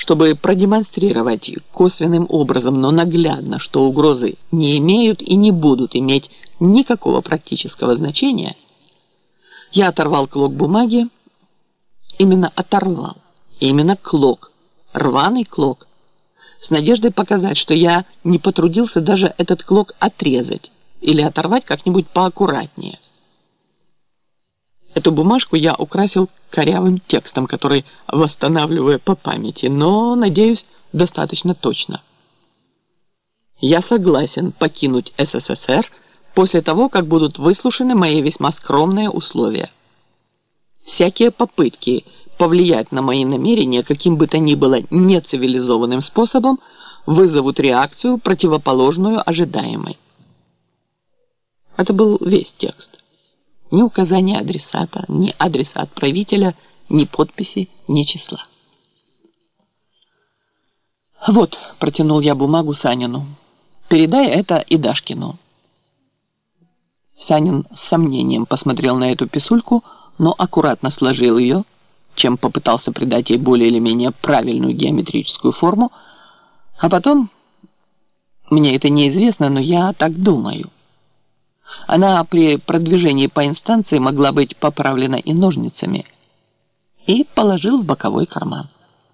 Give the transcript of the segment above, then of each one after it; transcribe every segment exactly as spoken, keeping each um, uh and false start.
чтобы продемонстрировать косвенным образом, но наглядно, что угрозы не имеют и не будут иметь никакого практического значения, я оторвал клок бумаги, именно оторвал, именно клок, рваный клок, с надеждой показать, что я не потрудился даже этот клок отрезать или оторвать как-нибудь поаккуратнее. Эту бумажку я украсил корявым текстом, который восстанавливаю по памяти, но, надеюсь, достаточно точно. Я согласен покинуть СССР после того, как будут выслушаны мои весьма скромные условия. Всякие попытки повлиять на мои намерения каким бы то ни было нецивилизованным способом вызовут реакцию, противоположную ожидаемой. Это был весь текст. Ни указания адресата, ни адреса отправителя, ни подписи, ни числа. «Вот», — протянул я бумагу Санину, — «передай это и Дашкину». Санин с сомнением посмотрел на эту писульку, но аккуратно сложил ее, чем попытался придать ей более или менее правильную геометрическую форму, а потом, мне это неизвестно, но я так думаю, она при продвижении по инстанции могла быть поправлена и ножницами, и положил в боковой карман.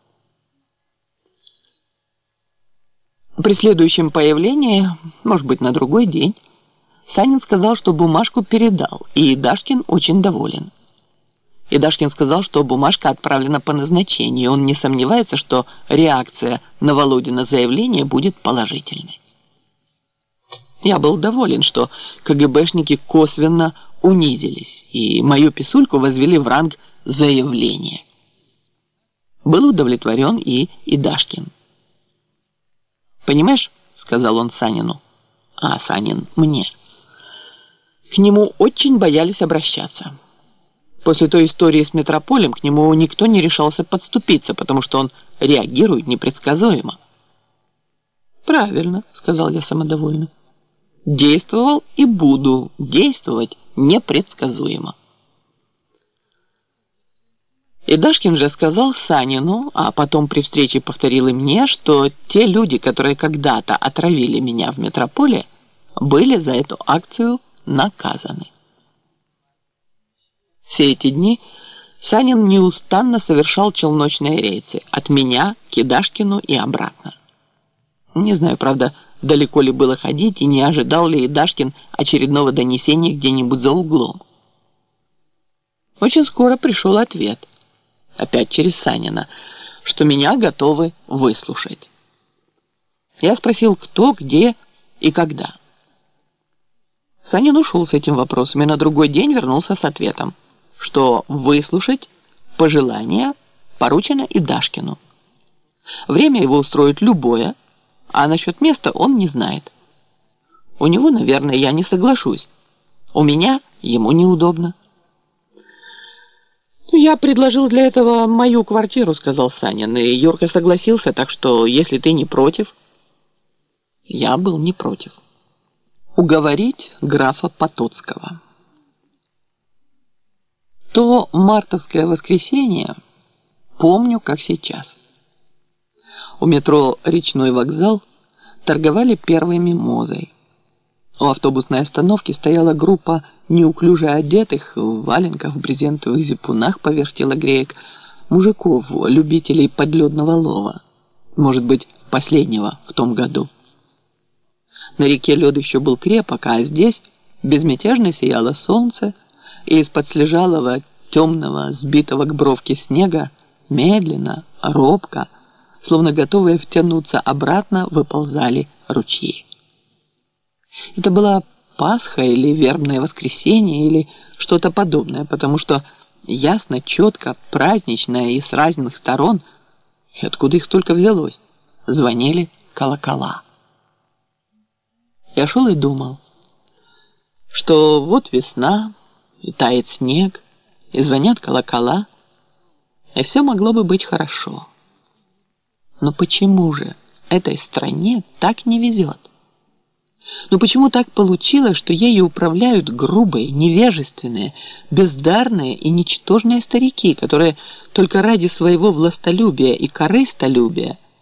При следующем появлении, может быть, на другой день, Санин сказал, что бумажку передал, и Дашкин очень доволен. И Дашкин сказал, что бумажка отправлена по назначению, и он не сомневается, что реакция на Володина заявление будет положительной. Я был доволен, что КГБшники косвенно унизились и мою писульку возвели в ранг заявления. Был удовлетворен и Идашкин. «Понимаешь, — сказал он Санину, а Санин мне, — к нему очень боялись обращаться. После той истории с Метрополем к нему никто не решался подступиться, потому что он реагирует непредсказуемо». «Правильно, — сказал я самодовольно. Действовал и буду действовать непредсказуемо». И Дашкин же сказал Санину, а потом при встрече повторил и мне, что те люди, которые когда-то отравили меня в Метрополе, были за эту акцию наказаны. Все эти дни Санин неустанно совершал челночные рейсы от меня к Идашкину и обратно. Не знаю, правда, далеко ли было ходить и не ожидал ли Идашкин очередного донесения где-нибудь за углом. Очень скоро пришел ответ, опять через Санина, что меня готовы выслушать. Я спросил, кто, где и когда. Санин ушел с этим вопросом и на другой день вернулся с ответом, что выслушать пожелание поручено Идашкину. Время его устроит любое, а насчет места он не знает. У него, наверное, я не соглашусь. У меня ему неудобно. «Я предложил для этого мою квартиру, — сказал Санин, — и Юрка согласился, так что, если ты не против...» Я был не против. Уговорить графа Потоцкого. То мартовское воскресенье помню, как сейчас. У метро «Речной вокзал» торговали первой мимозой. У автобусной остановки стояла группа неуклюже одетых в валенках, в брезентовых зипунах поверх телогреек мужиков, любителей подледного лова, может быть, последнего в том году. На реке лед еще был крепок, а здесь безмятежно сияло солнце, и из-под слежалого, темного, сбитого к бровке снега медленно, робко, словно готовые втянуться обратно, выползали ручьи. Это была Пасха или вербное воскресенье или что-то подобное, потому что ясно, четко, празднично и с разных сторон, и откуда их столько взялось, звонили колокола. Я шел и думал, что вот весна, и тает снег, и звонят колокола, и все могло бы быть хорошо. Но почему же этой стране так не везет? Но почему так получилось, что ею управляют грубые, невежественные, бездарные и ничтожные старики, которые только ради своего властолюбия и корыстолюбия